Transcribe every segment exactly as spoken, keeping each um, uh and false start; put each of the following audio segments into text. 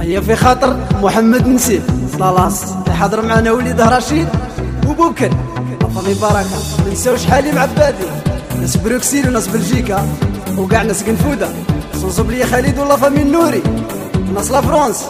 هي في خاطر محمد نسيب لالاس يحضر معنا وليده رشيد وبوكر فمي بركه ما نساوش حليم عبادي ناس بروكسيل وناس بلجيكا وكاع ناس قنفوده صنصب لي خالد والله فمي النوري ناس لا فرنسا.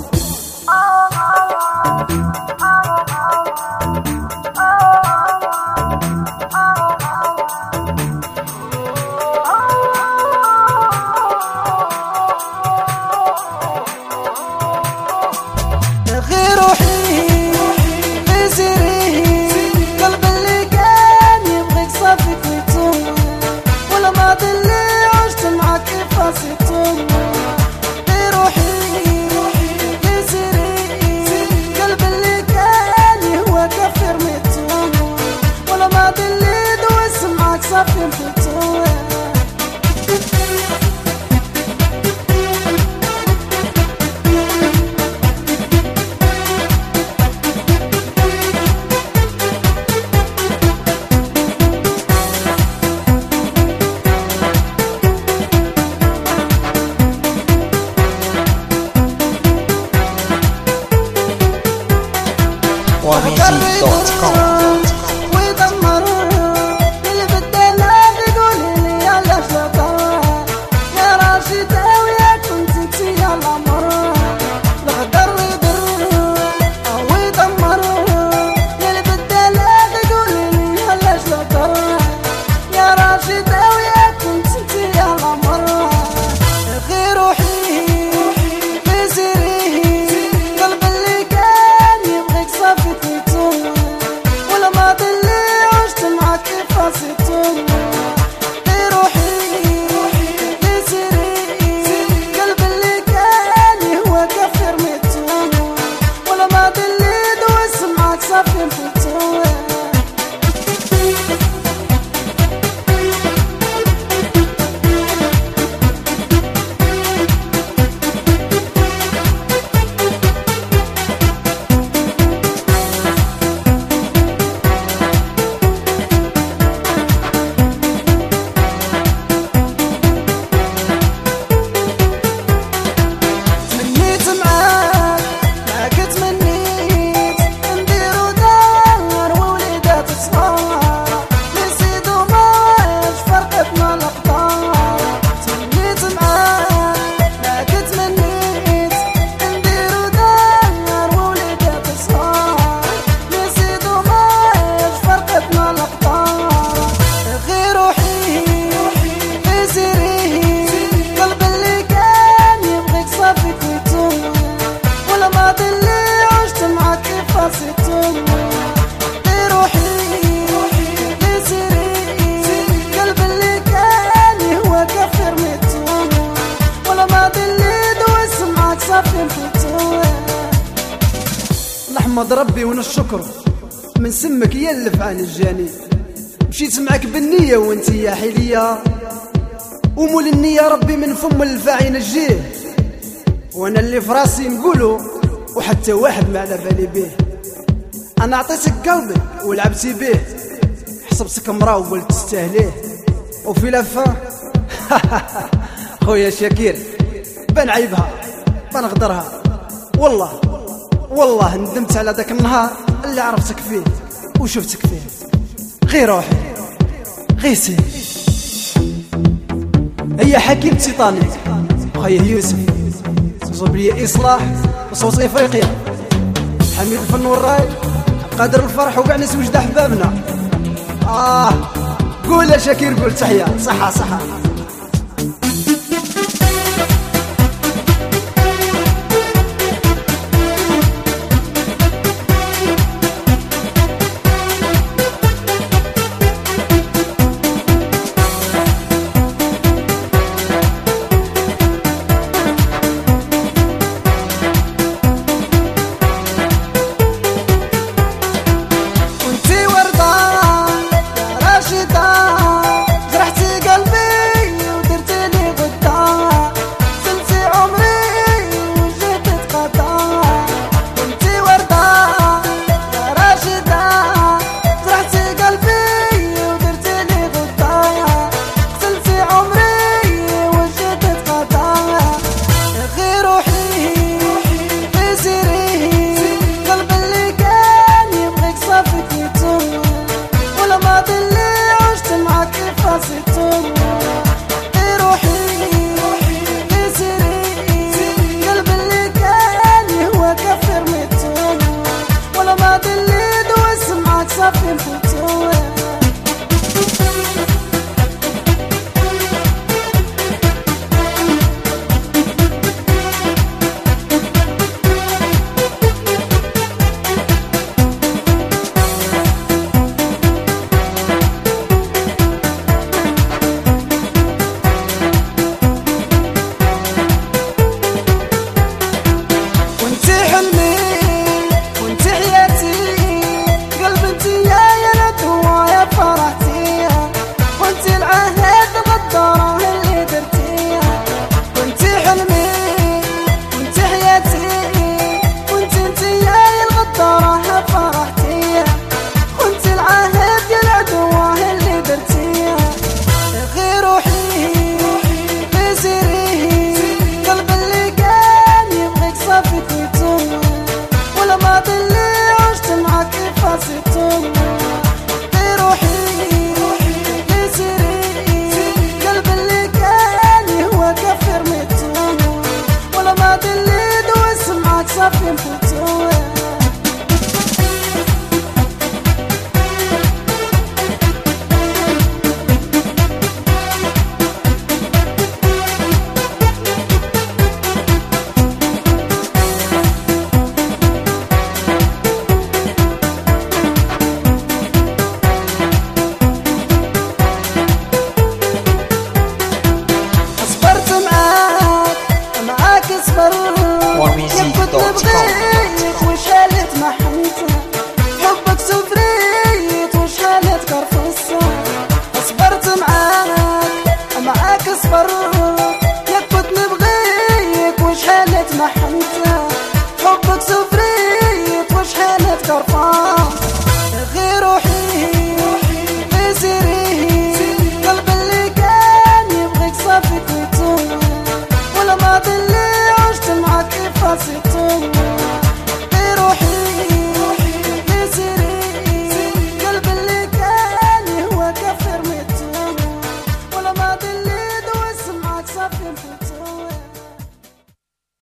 نحمد ربي ونشكر من سمك يلف عن الجاني مشيت معك بالنية وانت يا حلية ومول النية ربي من فم الفاعي نجيه وانا اللي في راسي نقوله وحتى واحد ما على بالي بيه. انا عطيتك قلبي ولعبتي بيه حسبتك مراوب ولد تستاهليه وفي لفه خويا شاكير بان عيبها بان غدرها والله والله ندمت على ذاك النهار اللي عرفتك فيه وشفتك فيه. غير روحي غير سير هي حكيم تيطانيك وخيه يوسف صوب لي إصلاح وصوت إفريقيا حميد الفن والراي قادر الفرح وكاع ناس وجد أحبابنا. آه قول يا شاكير قول تحية صحة صحة. جرحتي قلبي صافي محال